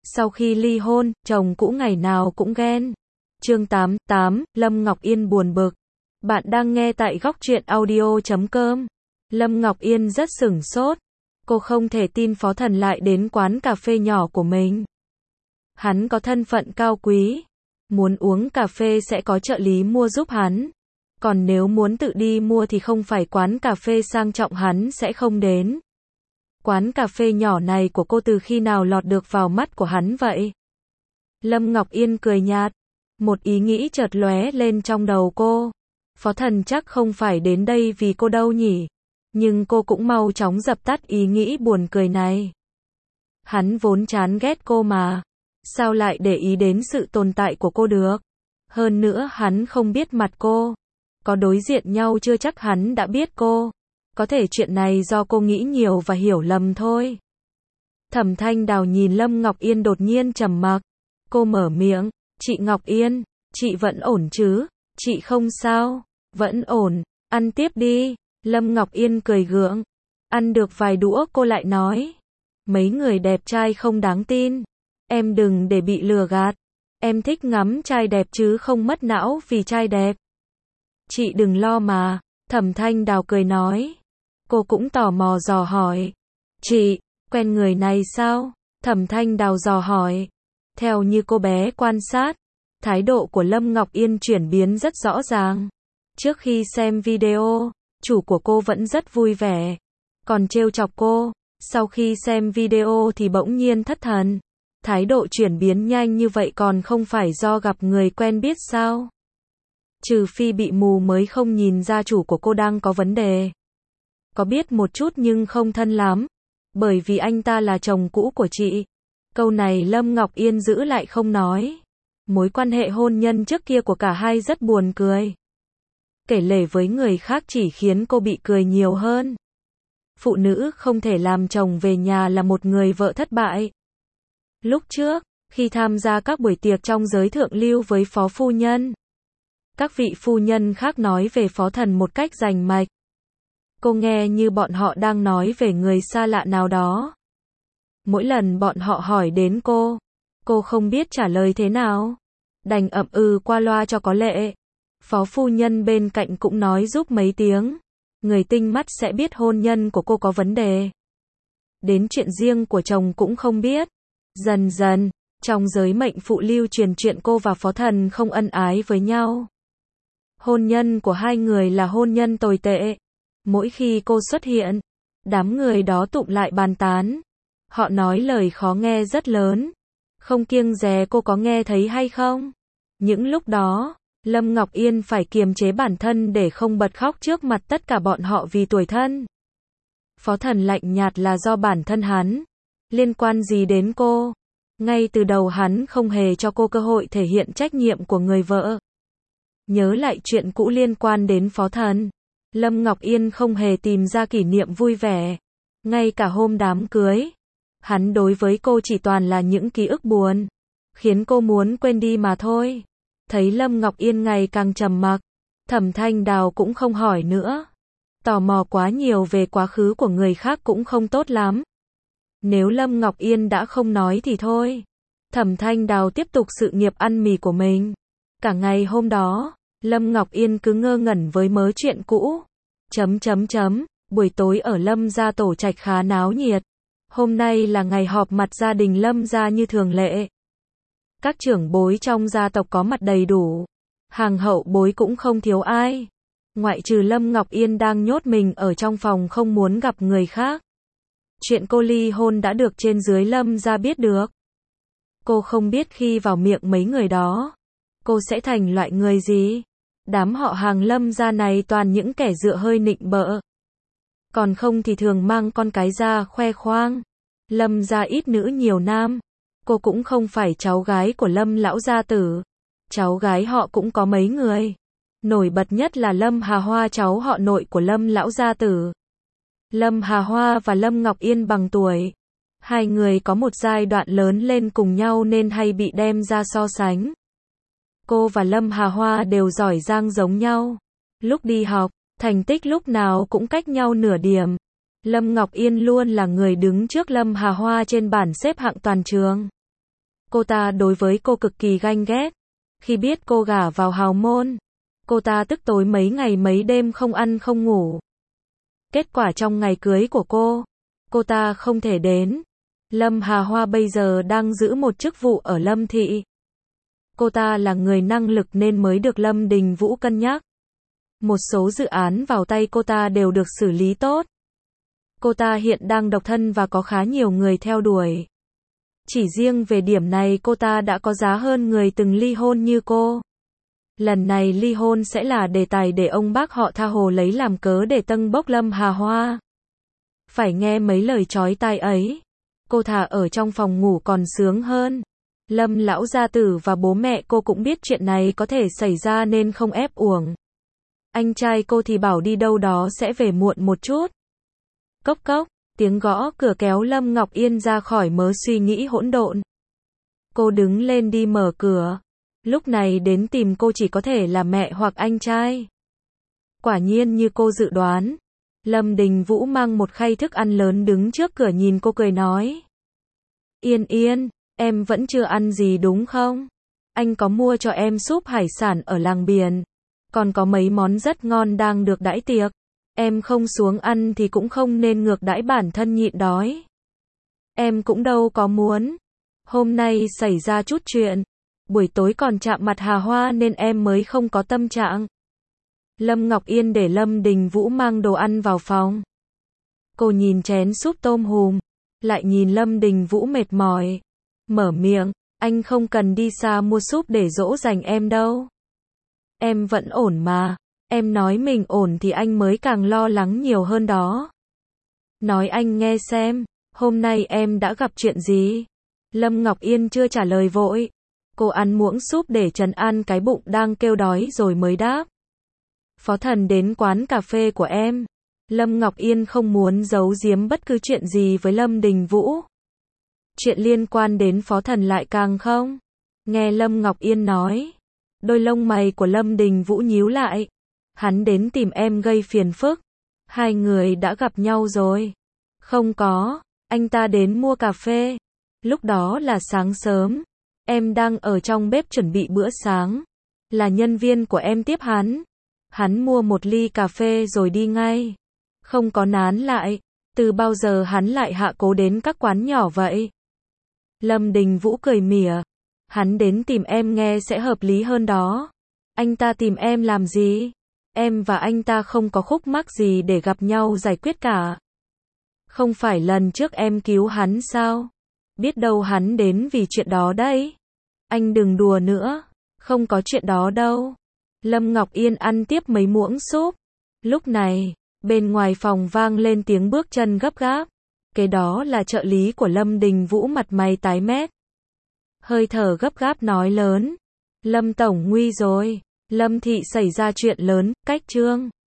Sau khi ly hôn, chồng cũ ngày nào cũng ghen. Chương 88, Lâm Ngọc Yên buồn bực. Bạn đang nghe tại góc truyện audio.com. Lâm Ngọc Yên rất sửng sốt. Cô không thể tin Phó Thần lại đến quán cà phê nhỏ của mình. Hắn có thân phận cao quý. Muốn uống cà phê sẽ có trợ lý mua giúp hắn. Còn nếu muốn tự đi mua thì không phải quán cà phê sang trọng hắn sẽ không đến. Quán cà phê nhỏ này của cô từ khi nào lọt được vào mắt của hắn vậy? Lâm Ngọc Yên cười nhạt. Một ý nghĩ chợt lóe lên trong đầu cô. Phó Thần chắc không phải đến đây vì cô đâu nhỉ? Nhưng cô cũng mau chóng dập tắt ý nghĩ buồn cười này. Hắn vốn chán ghét cô mà. Sao lại để ý đến sự tồn tại của cô được? Hơn nữa hắn không biết mặt cô. Có đối diện nhau chưa chắc hắn đã biết cô. Có thể chuyện này do cô nghĩ nhiều và hiểu lầm thôi. Thẩm Thanh Đào nhìn Lâm Ngọc Yên đột nhiên trầm mặc. Cô mở miệng, chị Ngọc Yên, chị vẫn ổn chứ? Chị không sao? Vẫn ổn, ăn tiếp đi. Lâm Ngọc Yên cười gượng. Ăn được vài đũa cô lại nói. Mấy người đẹp trai không đáng tin. Em đừng để bị lừa gạt. Em thích ngắm trai đẹp chứ không mất não vì trai đẹp. Chị đừng lo mà. Thẩm Thanh Đào cười nói. Cô cũng tò mò dò hỏi. Chị, quen người này sao? Thẩm Thanh Đào dò hỏi. Theo như cô bé quan sát, thái độ của Lâm Ngọc Yên chuyển biến rất rõ ràng. Trước khi xem video, chủ của cô vẫn rất vui vẻ, còn trêu chọc cô. Sau khi xem video thì bỗng nhiên thất thần. Thái độ chuyển biến nhanh như vậy còn không phải do gặp người quen biết sao? Trừ phi bị mù mới không nhìn ra chủ của cô đang có vấn đề. Có biết một chút nhưng không thân lắm. Bởi vì anh ta là chồng cũ của chị. Câu này Lâm Ngọc Yên giữ lại không nói. Mối quan hệ hôn nhân trước kia của cả hai rất buồn cười. Kể lể với người khác chỉ khiến cô bị cười nhiều hơn. Phụ nữ không thể làm chồng về nhà là một người vợ thất bại. Lúc trước, khi tham gia các buổi tiệc trong giới thượng lưu với Phó Phu Nhân, các vị phu nhân khác nói về Phó Thần một cách rành mạch. Cô nghe như bọn họ đang nói về người xa lạ nào đó. Mỗi lần bọn họ hỏi đến cô không biết trả lời thế nào. Đành ậm ừ qua loa cho có lệ. Phó Phu Nhân bên cạnh cũng nói giúp mấy tiếng. Người tinh mắt sẽ biết hôn nhân của cô có vấn đề. Đến chuyện riêng của chồng cũng không biết. Dần dần, trong giới mệnh phụ lưu truyền chuyện cô và Phó Thần không ân ái với nhau. Hôn nhân của hai người là hôn nhân tồi tệ. Mỗi khi cô xuất hiện, đám người đó tụm lại bàn tán. Họ nói lời khó nghe rất lớn. Không kiêng dè cô có nghe thấy hay không? Những lúc đó, Lâm Ngọc Yên phải kiềm chế bản thân để không bật khóc trước mặt tất cả bọn họ vì tuổi thân. Phó Thần lạnh nhạt là do bản thân hắn. Liên quan gì đến cô? Ngay từ đầu hắn không hề cho cô cơ hội thể hiện trách nhiệm của người vợ. Nhớ lại chuyện cũ liên quan đến Phó Thần. Lâm Ngọc Yên không hề tìm ra kỷ niệm vui vẻ. Ngay cả hôm đám cưới, hắn đối với cô chỉ toàn là những ký ức buồn, khiến cô muốn quên đi mà thôi. Thấy Lâm Ngọc Yên ngày càng trầm mặc, Thẩm Thanh Đào cũng không hỏi nữa. Tò mò quá nhiều về quá khứ của người khác cũng không tốt lắm. Nếu Lâm Ngọc Yên đã không nói thì thôi. Thẩm Thanh Đào tiếp tục sự nghiệp ăn mì của mình. Cả ngày hôm đó, Lâm Ngọc Yên cứ ngơ ngẩn với mớ chuyện cũ. Buổi tối ở Lâm gia tổ trạch khá náo nhiệt. Hôm nay là ngày họp mặt gia đình Lâm gia như thường lệ. Các trưởng bối trong gia tộc có mặt đầy đủ. Hàng hậu bối cũng không thiếu ai. Ngoại trừ Lâm Ngọc Yên đang nhốt mình ở trong phòng không muốn gặp người khác. Chuyện cô ly hôn đã được trên dưới Lâm gia biết được. Cô không biết khi vào miệng mấy người đó, cô sẽ thành loại người gì. Đám họ hàng Lâm gia này toàn những kẻ dựa hơi nịnh bợ. Còn không thì thường mang con cái ra khoe khoang. Lâm gia ít nữ nhiều nam. Cô cũng không phải cháu gái của Lâm lão gia tử. Cháu gái họ cũng có mấy người. Nổi bật nhất là Lâm Hà Hoa, cháu họ nội của Lâm lão gia tử. Lâm Hà Hoa và Lâm Ngọc Yên bằng tuổi. Hai người có một giai đoạn lớn lên cùng nhau nên hay bị đem ra so sánh. Cô và Lâm Hà Hoa đều giỏi giang giống nhau. Lúc đi học, thành tích lúc nào cũng cách nhau nửa điểm. Lâm Ngọc Yên luôn là người đứng trước Lâm Hà Hoa trên bảng xếp hạng toàn trường. Cô ta đối với cô cực kỳ ganh ghét. Khi biết cô gả vào hào môn, cô ta tức tối mấy ngày mấy đêm không ăn không ngủ. Kết quả trong ngày cưới của cô ta không thể đến. Lâm Hà Hoa bây giờ đang giữ một chức vụ ở Lâm Thị. Cô ta là người năng lực nên mới được Lâm Đình Vũ cân nhắc. Một số dự án vào tay cô ta đều được xử lý tốt. Cô ta hiện đang độc thân và có khá nhiều người theo đuổi. Chỉ riêng về điểm này cô ta đã có giá hơn người từng ly hôn như cô. Lần này ly hôn sẽ là đề tài để ông bác họ tha hồ lấy làm cớ để tâng bốc Lâm Hà Hoa. Phải nghe mấy lời chói tai ấy, cô thà ở trong phòng ngủ còn sướng hơn. Lâm lão gia tử và bố mẹ cô cũng biết chuyện này có thể xảy ra nên không ép uổng. Anh trai cô thì bảo đi đâu đó sẽ về muộn một chút. Cốc cốc, tiếng gõ cửa kéo Lâm Ngọc Yên ra khỏi mớ suy nghĩ hỗn độn. Cô đứng lên đi mở cửa. Lúc này đến tìm cô chỉ có thể là mẹ hoặc anh trai. Quả nhiên như cô dự đoán, Lâm Đình Vũ mang một khay thức ăn lớn đứng trước cửa nhìn cô cười nói. Yên Yên, em vẫn chưa ăn gì đúng không? Anh có mua cho em súp hải sản ở làng biển. Còn có mấy món rất ngon đang được đãi tiệc. Em không xuống ăn thì cũng không nên ngược đãi bản thân nhịn đói. Em cũng đâu có muốn. Hôm nay xảy ra chút chuyện. Buổi tối còn chạm mặt Hà Hoa nên em mới không có tâm trạng. Lâm Ngọc Yên để Lâm Đình Vũ mang đồ ăn vào phòng. Cô nhìn chén súp tôm hùm, lại nhìn Lâm Đình Vũ mệt mỏi. Mở miệng, anh không cần đi xa mua súp để dỗ dành em đâu. Em vẫn ổn mà. Em nói mình ổn thì anh mới càng lo lắng nhiều hơn đó. Nói anh nghe xem, hôm nay em đã gặp chuyện gì? Lâm Ngọc Yên chưa trả lời vội. Cô ăn muỗng súp để trấn an cái bụng đang kêu đói rồi mới đáp. Phó Thần đến quán cà phê của em. Lâm Ngọc Yên không muốn giấu giếm bất cứ chuyện gì với Lâm Đình Vũ. Chuyện liên quan đến Phó Thần lại càng không. Nghe Lâm Ngọc Yên nói, đôi lông mày của Lâm Đình Vũ nhíu lại. Hắn đến tìm em gây phiền phức. Hai người đã gặp nhau rồi. Không có, anh ta đến mua cà phê. Lúc đó là sáng sớm. Em đang ở trong bếp chuẩn bị bữa sáng. Là nhân viên của em tiếp hắn. Hắn mua một ly cà phê rồi đi ngay. Không có nán lại. Từ bao giờ hắn lại hạ cố đến các quán nhỏ vậy? Lâm Đình Vũ cười mỉa. Hắn đến tìm em nghe sẽ hợp lý hơn đó. Anh ta tìm em làm gì? Em và anh ta không có khúc mắc gì để gặp nhau giải quyết cả. Không phải lần trước em cứu hắn sao? Biết đâu hắn đến vì chuyện đó đấy. Anh đừng đùa nữa. Không có chuyện đó đâu. Lâm Ngọc Yên ăn tiếp mấy muỗng súp. Lúc này, bên ngoài phòng vang lên tiếng bước chân gấp gáp. Cái đó là trợ lý của Lâm Đình Vũ mặt mày tái mét. Hơi thở gấp gáp nói lớn. Lâm Tổng nguy rồi. Lâm Thị xảy ra chuyện lớn, cách trương.